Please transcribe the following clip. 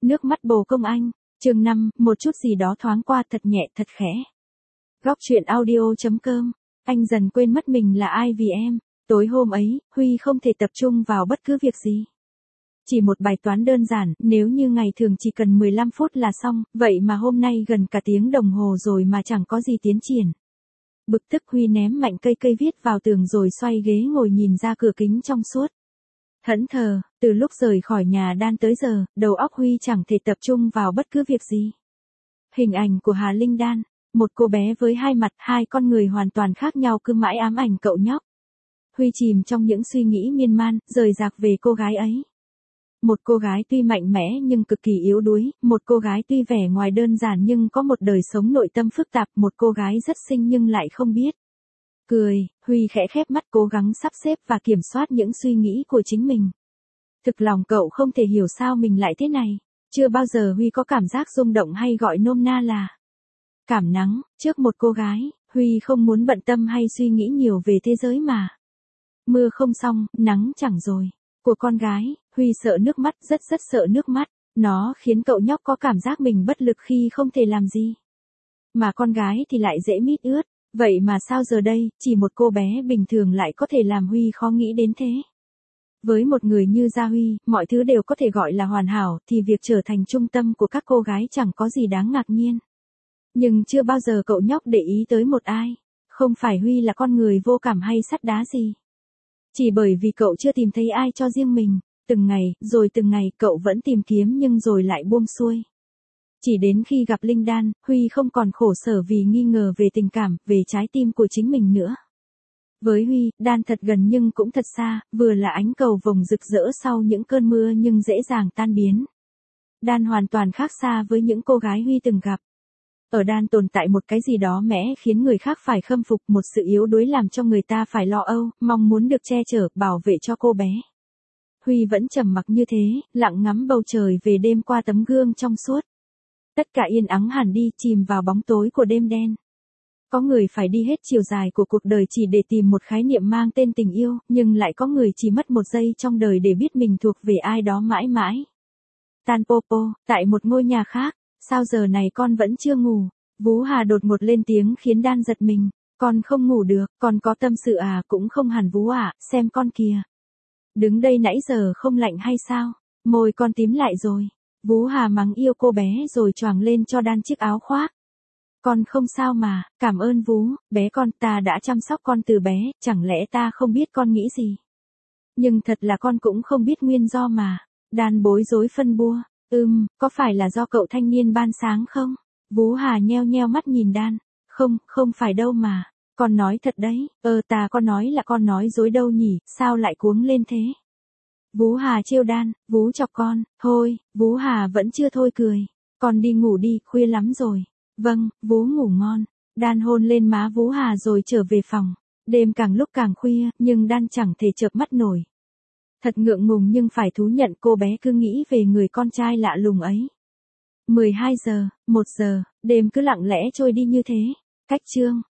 Nước mắt bồ công anh, chương 5, một chút gì đó thoáng qua thật nhẹ thật khẽ. Góc truyện audio.com, anh dần quên mất mình là ai vì em. Tối hôm ấy, Huy không thể tập trung vào bất cứ việc gì. Chỉ một bài toán đơn giản, nếu như ngày thường chỉ cần 15 phút là xong, vậy mà hôm nay gần cả tiếng đồng hồ rồi mà chẳng có gì tiến triển. Bực tức Huy ném mạnh cây viết vào tường rồi xoay ghế ngồi nhìn ra cửa kính trong suốt. Thẫn thờ, từ lúc rời khỏi nhà Đan tới giờ, đầu óc Huy chẳng thể tập trung vào bất cứ việc gì. Hình ảnh của Hà Linh Đan, một cô bé với hai mặt, hai con người hoàn toàn khác nhau cứ mãi ám ảnh cậu nhóc. Huy chìm trong những suy nghĩ miên man, rời rạc về cô gái ấy. Một cô gái tuy mạnh mẽ nhưng cực kỳ yếu đuối, một cô gái tuy vẻ ngoài đơn giản nhưng có một đời sống nội tâm phức tạp, một cô gái rất xinh nhưng lại không biết. Cười, Huy khẽ khép mắt cố gắng sắp xếp và kiểm soát những suy nghĩ của chính mình. Thực lòng cậu không thể hiểu sao mình lại thế này. Chưa bao giờ Huy có cảm giác rung động hay gọi nôm na là cảm nắng, trước một cô gái, Huy không muốn bận tâm hay suy nghĩ nhiều về thế giới mà. Mưa không xong, nắng chẳng rồi. Của con gái, Huy sợ nước mắt, rất sợ nước mắt. Nó khiến cậu nhóc có cảm giác mình bất lực khi không thể làm gì. Mà con gái thì lại dễ mít ướt. Vậy mà sao giờ đây, chỉ một cô bé bình thường lại có thể làm Huy khó nghĩ đến thế. Với một người như Gia Huy, mọi thứ đều có thể gọi là hoàn hảo, thì việc trở thành trung tâm của các cô gái chẳng có gì đáng ngạc nhiên. Nhưng chưa bao giờ cậu nhóc để ý tới một ai. Không phải Huy là con người vô cảm hay sắt đá gì. Chỉ bởi vì cậu chưa tìm thấy ai cho riêng mình. Từng ngày cậu vẫn tìm kiếm nhưng rồi lại buông xuôi. Chỉ đến khi gặp Linh Đan, Huy không còn khổ sở vì nghi ngờ về tình cảm, về trái tim của chính mình nữa. Với Huy, Đan thật gần nhưng cũng thật xa, vừa là ánh cầu vồng rực rỡ sau những cơn mưa nhưng dễ dàng tan biến. Đan hoàn toàn khác xa với những cô gái Huy từng gặp. Ở Đan tồn tại một cái gì đó mẽ khiến người khác phải khâm phục, một sự yếu đuối làm cho người ta phải lo âu, mong muốn được che chở, bảo vệ cho cô bé. Huy vẫn trầm mặc như thế, lặng ngắm bầu trời về đêm qua tấm gương trong suốt. Tất cả yên ắng hẳn đi, chìm vào bóng tối của đêm đen. Có người phải đi hết chiều dài của cuộc đời chỉ để tìm một khái niệm mang tên tình yêu, nhưng lại có người chỉ mất một giây trong đời để biết mình thuộc về ai đó mãi mãi. Tanpopo, tại một ngôi nhà khác, sao giờ này con vẫn chưa ngủ? Vú Hà đột ngột lên tiếng khiến Đan giật mình. Con không ngủ được, con có tâm sự à? Cũng không hẳn Vú ạ, xem con kìa. Đứng đây nãy giờ không lạnh hay sao? Môi con tím lại rồi. Vú Hà mắng yêu cô bé rồi choàng lên cho Đan chiếc áo khoác. Con không sao mà, cảm ơn Vú, bé con, ta đã chăm sóc con từ bé, chẳng lẽ ta không biết con nghĩ gì? Nhưng thật là con cũng không biết nguyên do mà. Đan bối rối phân bua. Có phải là do cậu thanh niên ban sáng không? Vú Hà nheo nheo mắt nhìn Đan. Không phải đâu mà. Con nói thật đấy. Ta có nói là con nói dối đâu nhỉ, sao lại cuống lên thế? Vú Hà trêu Đan, Vú chọc con. Thôi, Vú Hà vẫn chưa thôi cười. Con đi ngủ đi, khuya lắm rồi. Vâng, Vú ngủ ngon. Đan hôn lên má Vú Hà rồi trở về phòng. Đêm càng lúc càng khuya, nhưng Đan chẳng thể chợp mắt nổi. Thật ngượng ngùng nhưng phải thú nhận cô bé cứ nghĩ về người con trai lạ lùng ấy. 12 giờ, 1 giờ, đêm cứ lặng lẽ trôi đi như thế. Cách chương.